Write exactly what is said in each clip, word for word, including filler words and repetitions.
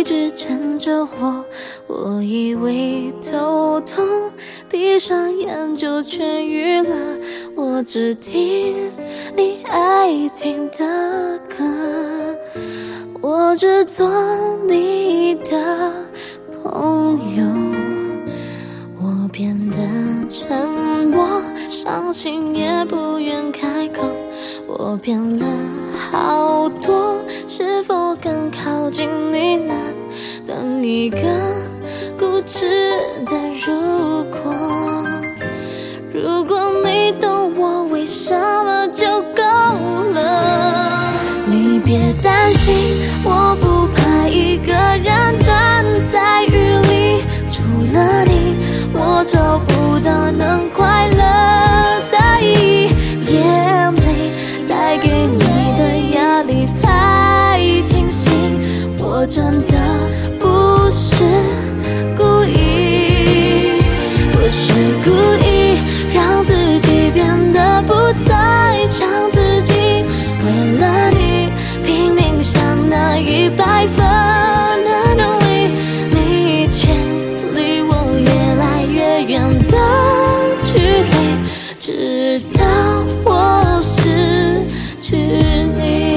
直缠着我，我以为头痛，闭上眼就痊愈了。我只听你爱听的歌，我只做你的朋友。我变得沉默，伤心也不愿开口。我变了好多，是否更靠近你呢？等一个固执的如果，如果你懂我，为什么就够了？你别担心，我不怕一个人站在雨里，除了你，我找不到能快乐的意义。眼泪带给你的压力太清醒，我真的不是故意，不是故意让自己变得不再像自己，为了你拼命想那一百分的努力，你却离我越来越远的距离，直到我失去你。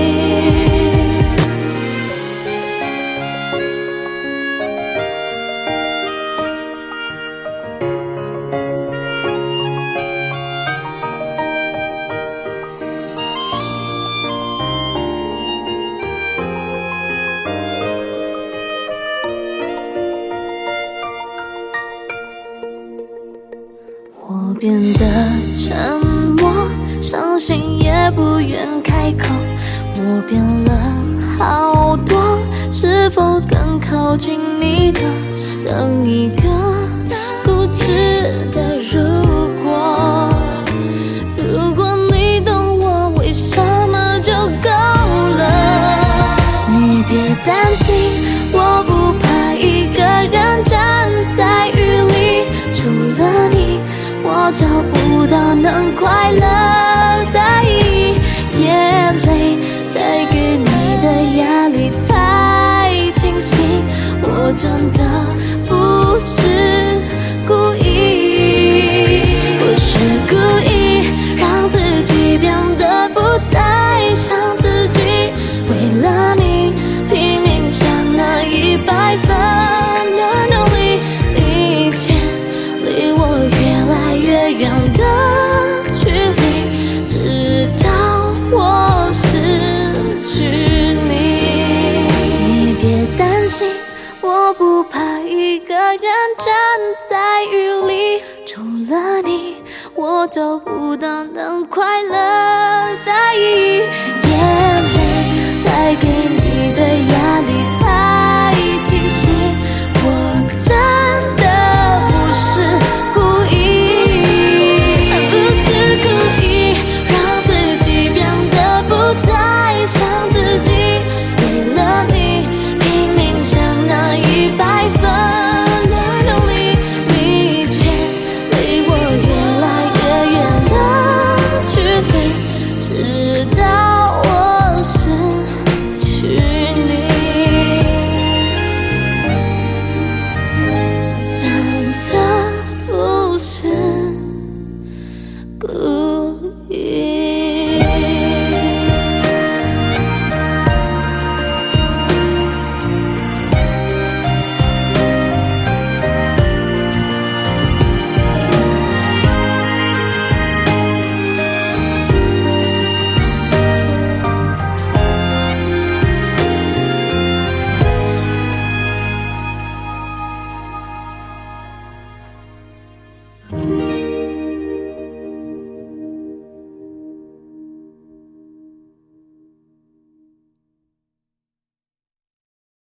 我变得沉默，伤心也不愿开口。我变了好多，是否更靠近你呢？等一个固执的如果，如果你懂我，为什么就够了？你别担心，我不怕一个人站在雨里，除了你，我找不到能快乐的意义。眼泪带给你的压力太清醒，我真的不是故意，不是故意让自己变得不再像自己，为了你拼命想那一百分的努力，你却离我越来越远的距离，直到我失去你。你别担心，我不怕一个人站在雨里，除了你，我找不到能快乐的意义。眼泪带给